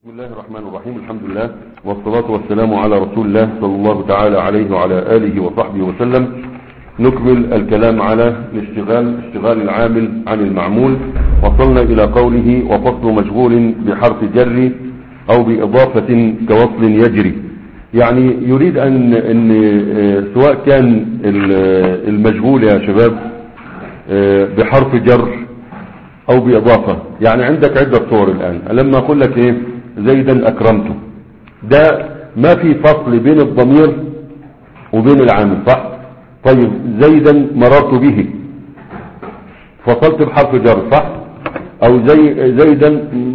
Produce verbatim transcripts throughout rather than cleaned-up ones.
بسم الله الرحمن الرحيم. الحمد لله والصلاة والسلام على رسول الله صلى الله تعالى عليه وعلى آله وصحبه وسلم. نكمل الكلام على الاشتغال اشتغال العامل عن المعمول. وصلنا إلى قوله وفصل مشغول بحرف جر أو بإضافة كوصل يجري. يعني يريد أن, أن سواء كان المشغول يا شباب بحرف جر أو بإضافة، يعني عندك عدة صور الآن. لما أقول لك إيه زيدا أكرمته، ده ما في فصل بين الضمير وبين العامل، صح؟ طيب زيدا مررت به، فصلت بحرف جر، صح؟ أو زي زيدا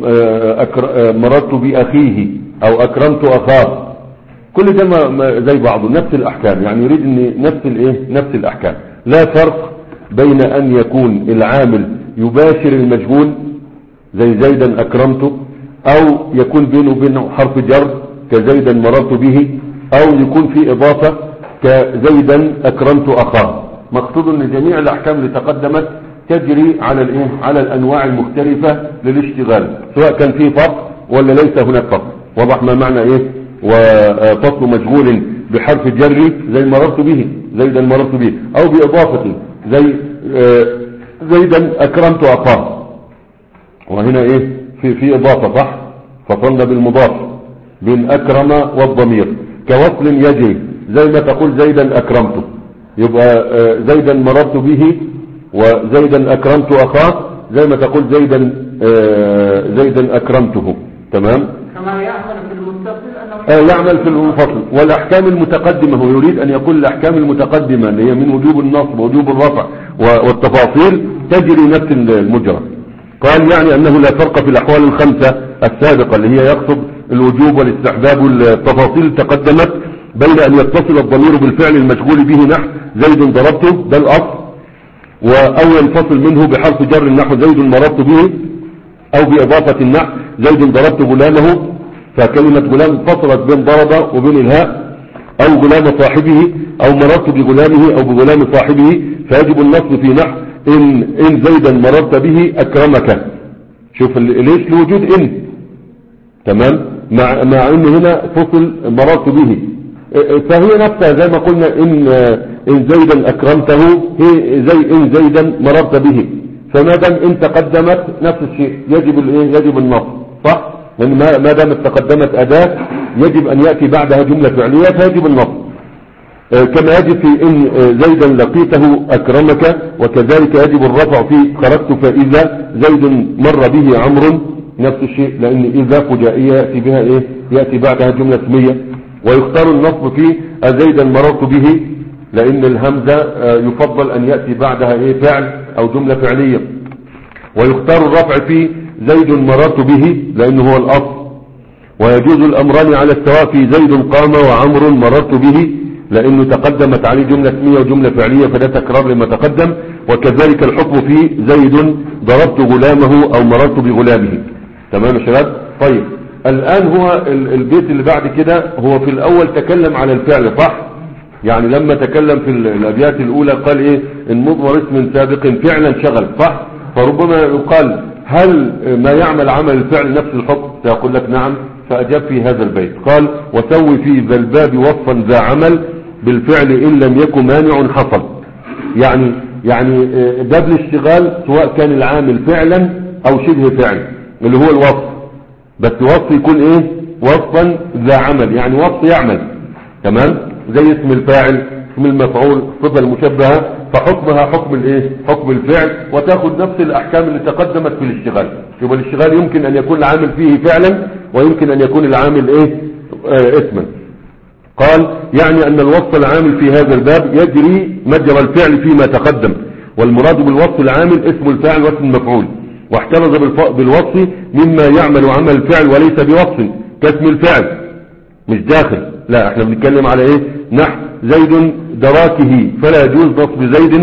مررت بأخيه أو أكرمت أخاه، كل ده زي بعضه نفس الأحكام. يعني يريد أن نفس الإيه نفس الأحكام. لا فرق بين أن يكون العامل يباشر المشغول زي زيدا أكرمته، أو يكون بينه وبينه حرف جر كزيدا مررت به، أو يكون في إضافة كزيدا أكرمت أخاه. مقصود أن جميع الأحكام اللي تقدمت تجري على الإيه على الأنواع المختلفة للاشتغال، سواء كان فيه فرق ولا ليس هناك فرق. وضح ما معنى إيه وفصل مشغول بحرف جر زي مررت به، زيدا مررت به، أو بإضافة زي زيدا أكرمت أخاه. وهنا إيه في في إضافة، صح؟ فصلنا بالمضاف بين أكرم والضمير. كوصل يجري زي ما تقول زيدا أكرمته، يبقى زيدا مررت به وزيدا أكرمت أخاه، زي ما تقول زيدا زيدا أكرمته. تمام؟ كما يعمل في المتصل آه يعمل في المنفصل. والأحكام المتقدمة، هو يريد أن يقول الأحكام المتقدمة اللي هي من وجوب النصب ووجوب الرفع والتفاصيل تجري نفس المجرى. قال يعني أنه لا فرق في الأحوال الخمسة السابقة اللي هي يقصد الوجوب والاستحباب والتفاصيل تقدمت، بين أن يتصل الضمير بالفعل المشغول به نحو زيد ضربته، ده الأصل، أو ينفصل منه بحرف جر نحو زيد مررت به، أو بإضافة النحو زيد ضربت غلامه، فكلمة غلام فصلت بين ضرب وبين الهاء، أو غلام صاحبه، أو مررت بغلامه أو بغلام صاحبه، فيجب النصب في نحو إن, إن زيدا مررت به أكرمك. شوف ليش لوجود إن، تمام، مع, مع إن هنا فصل مررت به، فهي نفسها زي ما قلنا إن, إن زيدا أكرمته هي زي إن زيدا مررت به. فما دام إن تقدمت نفس الشيء يجب الإيه يجب النصب، صح؟ لأن ما دامت تقدمت أداة يجب أن يأتي بعدها جملة فعلية فيجب النصب. كما يجب في إن زيدا لقيته أكرمك، وكذلك يجب الرفع في خرجت فإذا زيد مر به عمرو، نفس الشيء، لأن إذا فجائية يأتي بها إيه يأتي بعدها جملة اسمية. ويختار النصب في زيدا مررت به، لأن الهمزة يفضل أن يأتي بعدها إيه فعل أو جملة فعلية. ويختار الرفع في زيد مررت به لأنه هو الأصل. ويجوز الأمران على السواء في زيد قام وعمر مررت به، لأنه تقدمت عليه جملة اسمية وجملة فعلية، فده تكرار لما تقدم. وكذلك الحكم في زيد ضربت غلامه أو مررت بغلامه. تمام يا شباب؟ طيب الآن هو البيت اللي بعد كده هو في الأول تكلم على الفعل، صح؟ يعني لما تكلم في الأبيات الأولى قال إيه إن مضمر اسم سابق فعلا شغل، صح؟ فربما يقال هل ما يعمل عمل الفعل نفس الحكم؟ سيقول لك نعم، فأجاب في هذا البيت قال وسوي في ذا الباب وصفا ذا عمل بالفعل إن لم يكن مانع حصل. يعني يعني باب الاشتغال سواء كان العامل فعلا أو شبه فعل اللي هو الوصف، بس وصف يكون إيه وصفا ذا عمل، يعني وصف يعمل، تمام، زي اسم الفاعل اسم المفعول الصفة المشبهة، فحكمها حكم الايه حكم الفعل، وتاخذ نفس الاحكام اللي تقدمت في الاشتغال. يبقى الاشتغال يمكن ان يكون العامل فيه فعلا ويمكن ان يكون العامل ايه آه اسما. قال يعني ان الوصف العامل في هذا الباب يجري مجرى الفعل فيما تقدم، والمراد بالوصف العامل اسم الفاعل واسم المفعول. واحترز بالوصف مما يعمل عمل الفعل وليس بوصف كاسم الفعل، مش داخل، لا احنا بنتكلم على ايه نحو زيد دراكه، فلا يجوز نصب زيد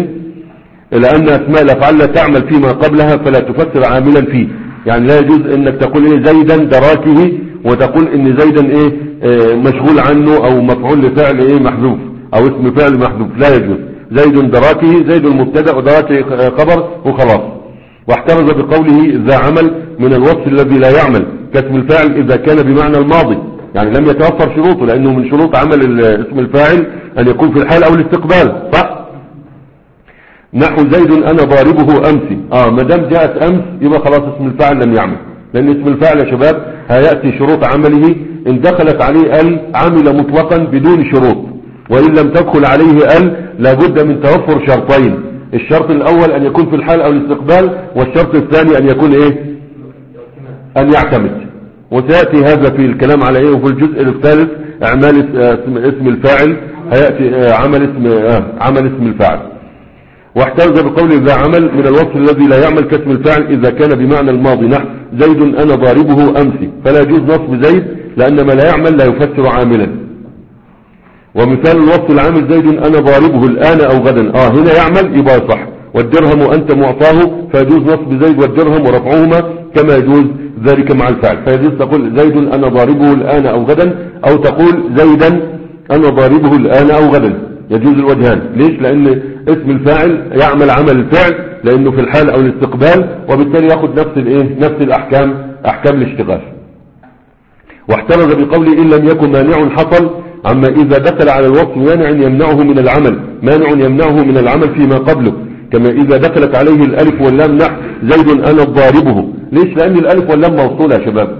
لأن أسماء الأفعال لا تعمل فيما قبلها فلا تفسر عاملا فيه. يعني لا يجوز انك تقول ايه زيدا دراكه وتقول ان زيدا ايه اه مشغول عنه او مفعول لفعل ايه محذوف او اسم فعل محذوف، لا يجوز. زيد دراكه، زيد المبتدا ودراكه خبر وخلاص. واحترز بقوله ذا عمل من الوصف الذي لا يعمل كاسم الفاعل إذا كان بمعنى الماضي، يعني لم يتوفر شروطه، لأنه من شروط عمل اسم الفاعل أن يكون في الحال أو الاستقبال، صح؟ نحو زيد أنا ضاربه أمسي. آه ما دام جاءت أمس يبقى خلاص اسم الفاعل لم يعمل، لأن اسم الفاعل يا شباب هيأتي شروط عمله إن دخلت عليه ال عمل مطلقا بدون شروط، وإن لم تدخل عليه ال لابد من توفر شرطين، الشرط الأول أن يكون في الحال أو الاستقبال، والشرط الثاني أن يكون إيه؟ أن يعتمد. وسيأتي هذا في الكلام على إيه. وفي الجزء الثالث أعمال اسم الفاعل هيأتي عمل اسم عمل اسم الفاعل. واحترز بقول ذا عمل من الوصف الذي لا يعمل كاسم الفاعل إذا كان بمعنى الماضي، نحو زيد أنا ضاربه أمسي، فلا يجوز نصب زيد لأن ما لا يعمل لا يفسر عاملا. ومثال الوصف العامل زيد أنا ضاربه الآن أو غدا، آه هنا يعمل يبقى صح. والدرهم أنت معطاه فيجوز نصب زيد والدرهم ورفعهما كما يجوز ذلك مع الفعل، فيجوز تقول زيد أنا ضاربه الآن أو غدا، أو تقول زيدا أنا ضاربه الآن أو غدا، يجوز الوجهان. ليش؟ لأن اسم الفاعل يعمل عمل الفعل لأنه في الحال أو الاستقبال، وبالتالي يأخذ نفس الايه نفس الأحكام أحكام الاشتغال. واحترز بقوله إن لم يكن مانع حصل، أما إذا دخل على الوصف مانع يمنعه من العمل، مانع يمنعه من العمل فيما قبله، كما إذا دخلت عليه الألف واللام نحو زيد أنا ضاربه. ليش؟ لأن الألف واللام موصولة يا شباب،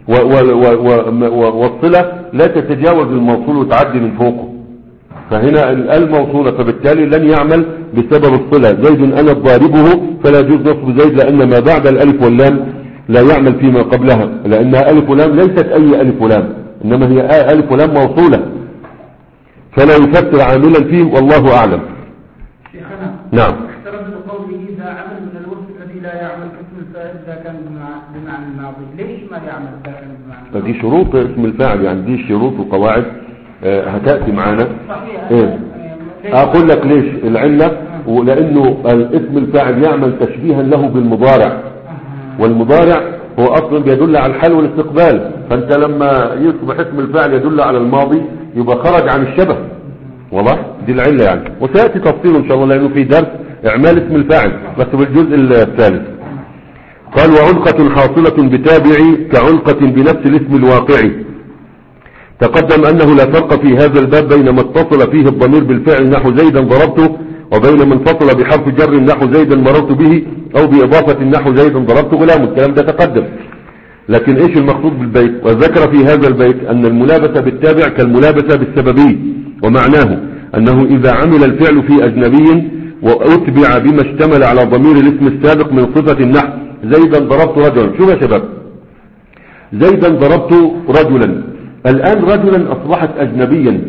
والصلة لا تتجاوز الموصول وتعدي من فوقه، فهنا الأل موصولة، فبالتالي لن يعمل بسبب الصلة. زيد أنا ضاربه فلا يجوز نصب زيد لأن ما بعد الألف واللام لا يعمل فيما قبلها، لأنها ألف ولام ليست أي ألف ولام، إنما هي ألف ولام موصولة، فلا يفسر عاملا فيه والله أعلم. شيخنا نعم. احترز بقوله إذا عمل من الوصف الذي لا يعمل كاسم الفاعل إذا كان بمعنى الماضي، ليش ما يعمل إذا كان بمعنى الماضي؟ دي شروط اسم الفاعل، يعني دي شروط وقواعد آه هتأتي معنا. صحيح. إيه؟ أقول لك ليش العلة، ولأنه الاسم الفاعل يعمل تشبيها له بالمضارع، والمضارع هو أصلا بيدل على الحال والاستقبال، فأنت لما يصبح اسم الفاعل يدل على الماضي يبقى خرج عن الشبه، واضح؟ دي العلة يعني. وسيأتي تفصيل إن شاء الله لأنه في درس إعمال اسم الفاعل بس بالجزء الثالث. قال وعنقة حاصلة بتابع كعنقة بنفس الاسم الواقعي. تقدم أنه لا فرق في هذا الباب بين ما اتصل فيه الضمير بالفعل نحو زيدا ضربته، وبين من فصل بحرف جر نحو زيدا مررت به، أو بإضافة نحو زيدا ضربت غلام. الكلام ده تقدم، لكن إيش المقصود بالبيت؟ وذكر في هذا البيت أن الملابسة بالتابع كالملابسة بالسببي، ومعناه أنه إذا عمل الفعل في أجنبي وأتبع بما اشتمل على ضمير الاسم السابق من صفة النحو زيدا ضربت رجلا. شوف يا شباب، زيدا ضربت رجلا، الآن رجلا أصبحت أجنبيا.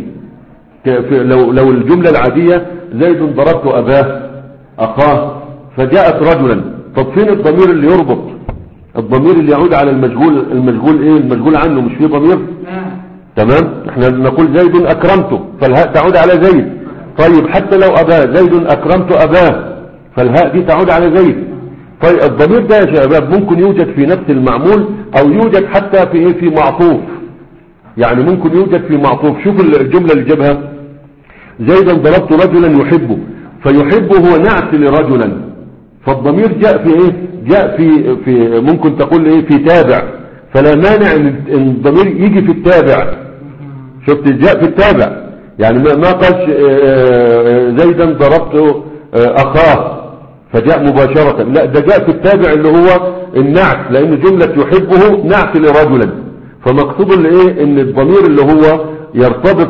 لو, لو الجملة العادية زيد ضربت أباه أخاه فجاءت رجلا، طب فين الضمير اللي يربط؟ الضمير اللي يعود على المشغول، المشغول ايه؟ المشغول عنه، مش فيه ضمير؟ تمام. احنا نقول زيد أكرمته فالهاء تعود على زيد. طيب حتى لو أباه زيد أكرمت أباه فالهاء دي تعود على زيد. طيب الضمير ده يا شباب ممكن يوجد في نفس المعمول أو يوجد حتى في ايه؟ في معطوف، يعني ممكن يوجد في معطوف. شوف الجملة اللي جابها زيدا ضربت رجلا يحبه، فيحبه هو نعت لرجلا، فالضمير جاء في ايه؟ جاء في في ممكن تقول ايه؟ في تابع، فلا مانع ان الضمير يجي في التابع. شفت؟ جاء في التابع، يعني ما قالش زيدا ضربت اخاه فجاء مباشرة، لا ده جاء في التابع اللي هو النعت، لان جملة يحبه نعت لرجلا، فمقصود الايه؟ ان الضمير اللي هو يرتبط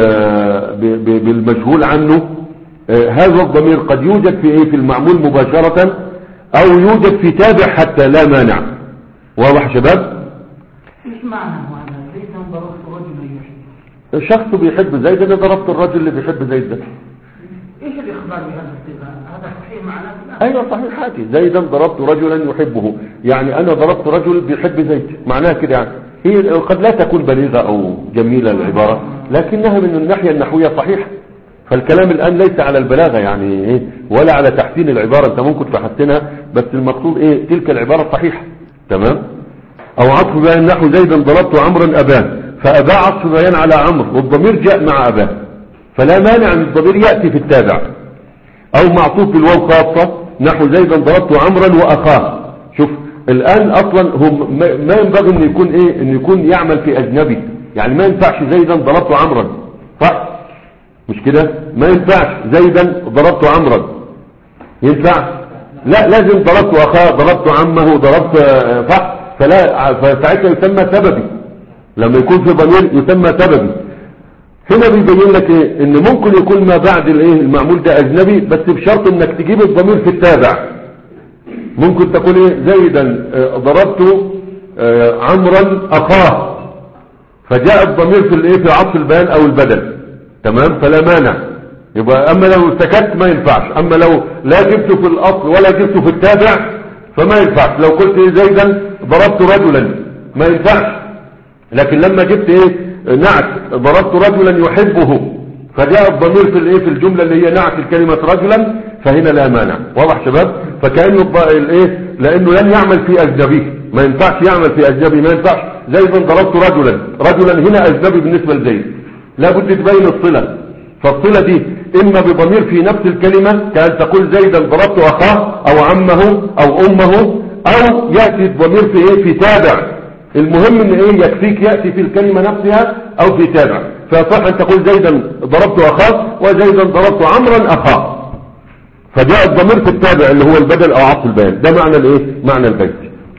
بالمشغول عنه، هذا الضمير قد يوجد في ايه؟ في المعمول مباشرة او يوجد في تابع حتى لا مانع. واضح شباب؟ ايش معنى هذا زيدا ضربت رجلا يحب؟ شخص بيحب زيد، انا ضربت الرجل اللي بيحب زيد ده. ايش الاخبار بهذا الصيغه؟ هذا صحيح معناه؟ ايوه صحيح حاجة زيدا ضربت رجلا يحبه، يعني انا ضربت رجل بيحب زيد، معناها كده يعني. هي قد لا تكون بليغة او جميلة العبارة، لكنها من الناحية النحوية صحيحة. فالكلام الان ليس على البلاغة يعني ايه، ولا على تحسين العبارة، انت ممكن تحسنها بس المقصود ايه؟ تلك العبارة صحيحة. تمام. او عطف بيان نحو زيدا ضربت عمرا اباه، فاباه عطف بيان على عمرو والضمير جاء مع اباه، فلا مانع ان الضمير يأتي في التابع. او معطوف بالواو خاصة نحو زيدا ضربت عمرا واخاه. شوف الآن أصلا هم ما ينبغي أن يكون إيه، أن يكون يعمل في أجنبي. يعني ما ينفعش زيدا ضربت عمرا، صح مش كده؟ ما ينفعش زيدا ضربت عمرا، ينفع؟ لا، لازم ضربت أخاه، ضربت عمه، ضربت صح، فلا فساعتها يسمى سببي. لما يكون في ضمير يسمى سببي. هنا بيبين لك ايه، ان ممكن يكون ما بعد الايه المعمول ده اجنبي، بس بشرط انك تجيب الضمير في التابع. ممكن تقول ايه زيدا ضربت عمرا اخاه، فجاء الضمير في الايه في عطف البيان او البدل، تمام، فلا مانع. يبقى اما لو سكت ما ينفعش، اما لو لا جبته في الاصل ولا جبته في التابع فما ينفعش. لو قلت ايه زيدا ضربت رجلا ما ينفعش، لكن لما جبت ايه نعت ضربت رجلا يحبه، فجاء الضمير في الايه في الجمله اللي هي نعت الكلمه رجلا، فهنا لا مانع. واضح شباب؟ فكانه الايه لانه لن يعمل في اجنبي، ما ينفعش يعمل في اجنبي، ما ينفعش زيدا ضربت رجلا، رجلا هنا اجنبي بالنسبه لزيد، لابد تبين الصله. فالصله دي اما بضمير في نفس الكلمه كان تقول زيدا ضربت اخاه او عمه او امه، او ياتي الضمير في ايه في تابع. المهم ان ايه يكفيك ياتي في الكلمه نفسها او في تابع. فصح ان تقول زيدا ضربت اخاه وزيدا ضربت عمرا اخاه، فجاء الضمير في التابع اللي هو البدل او عطف البيان. ده معنى الايه معنى البيت.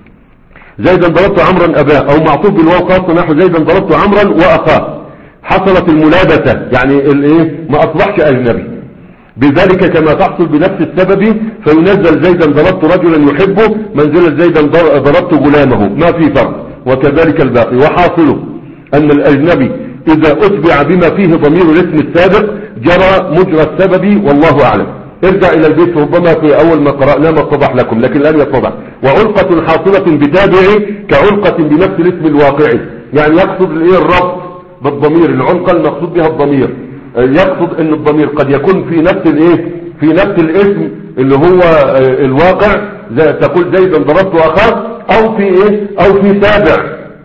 زيدا ضربت عمرا اباه، او معطوف بالواو خاصه نحو زيدا ضربت عمرا واخاه. حصلت الملابسه، يعني الايه ما اصبحش اجنبي بذلك كما تحصل بنفس السبب، فينزل زيدا ضربت رجلا يحبه منزل زيدا ضربت غلامه، ما في فرق. وكذلك الباقي. وحاصله ان الاجنبي اذا اتبع بما فيه ضمير الاسم السابق جرى مجرى السبب، والله اعلم. ارجع الى البيت، ربما في اول ما قرأنا ما اتضح لكم، لكن لم يتضح. وعلقة حاصلة بتابع كعلقة بنفس الاسم الواقعي، يعني يقصد الايه الربط بالضمير، العلقة المقصود بها الضمير. يقصد ان الضمير قد يكون في نفس الايه في نفس الاسم اللي هو الواقع، زي تقول زيدا ضربت اخاه، او في ايه او في تابع،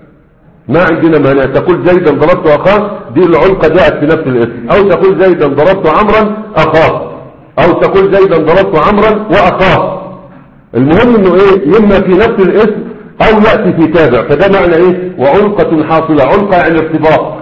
ما عندنا مانع. تقول زيدا ضربت اخاه، دي العلقة جاءت في نفس الاسم. او تقول زيدا ضربت عمرا اخاه، او تقول زيدا ضربت عمرا واخاه. المهم انه ايه اما في نفس الاسم او يأتي في تابع. فده معنى ايه وعلقة حاصلة. علقة يعني ارتباط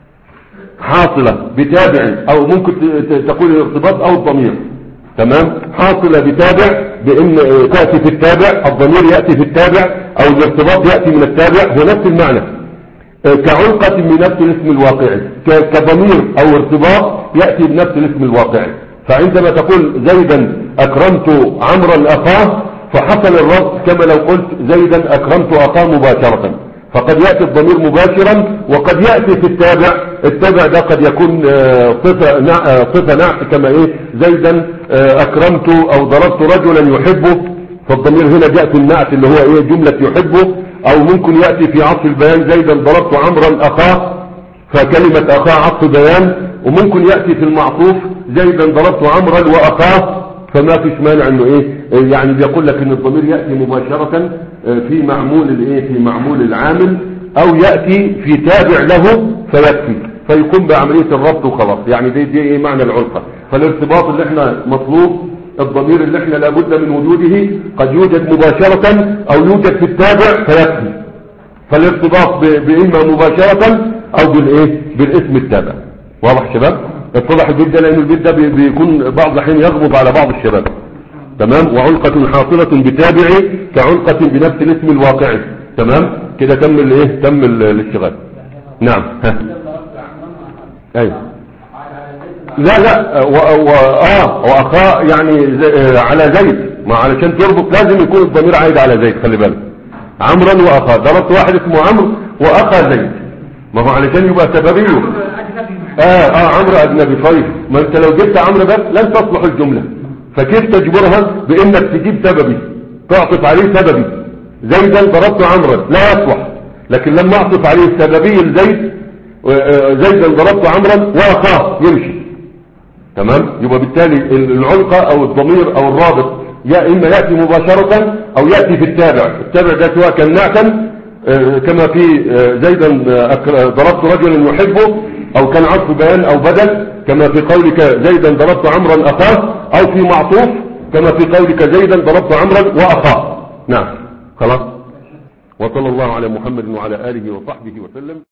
حاصلة بتابع، او ممكن تقول الارتباط او الضمير، تمام. حاصلة بتابع بان تأتي في التابع، الضمير يأتي في التابع او الارتباط يأتي من التابع، هو نفس المعنى. كعلقة من نفس الاسم الواقعي، كضمير او ارتباط يأتي بنفس الاسم الواقعي. فعندما تقول زيدا اكرمت عمرا اخاه، فحصل الربط كما لو قلت زيدا اكرمت اخاه مباشرة. فقد يأتي الضمير مباشرا، وقد يأتي في التابع. التابع ده قد يكون صفة صفة نعت، كما ايه زيدا اكرمت او ضربت رجلا يحبه، فالضمير هنا جاء في النعت اللي هو ايه جملة يحبه. او ممكن يأتي في عطف البيان زيدا ضربت عمرا اخاه، فكلمة اخاه عطف بيان. وممكن يأتي في المعطوف زيدا ضربت عمرا واخاه، فما فيش مانع انه ايه يعني بيقول لك ان الضمير يأتي مباشرة في معمول الايه في معمول العامل، او يأتي في تابع له فيكفي، فيقوم بعملية الربط وخلاص. يعني دي, دي ايه معنى العلقة. فالارتباط اللي احنا مطلوب، الضمير اللي احنا لابد من وجوده قد يوجد مباشرة او يوجد في التابع فيكفي. فالارتباط بإما مباشرة او بالايه بالاسم التابع. واضح شباب؟ اتضح البيت ده، لان البيت ده بيكون بعض الحين يغضب على بعض الشباب، تمام. وعلقة حاصلة بتابع كعلقة بنفس الاسم الواقعي، تمام كده. تم الايه تم الاشتغال. نعم. ها ايوه. لا لا و... و... اه واخاه يعني زي... على زيد، ما علشان تربط لازم يكون الضمير عايد على زيد. خلي بالك، عمرا واخاه، ضربت واحد اسمه عمرو واخا زيد، ما هو علشان يبقى سببيه. اه اه عمرو اجنبي. طيب ما انت لو جبت عمرو بس لن تصلح الجملة، فكيف تجبرها بانك تجيب سببي، تعطف عليه سببي. زيدا ضربت عمرا لا يصلح، لكن لما اعطف عليه السببي لزيد، زيدا ضربت عمرا واخاه، يمشي، تمام. يبقى بالتالي العلقة او الضمير او الرابط يا اما يأتي مباشرة او يأتي في التابع. التابع ده سواء كان نعتا كما في زيدا ضربت رجلا يحبه، او كان عطف بيان او بدل كما في قولك زيدا ضربت عمرا اخاه، او في معطوف كما في قولك زيدا ضربت عمرا واخاه. نعم خلاص. وصلى الله على محمد وعلى آله وصحبه وسلم.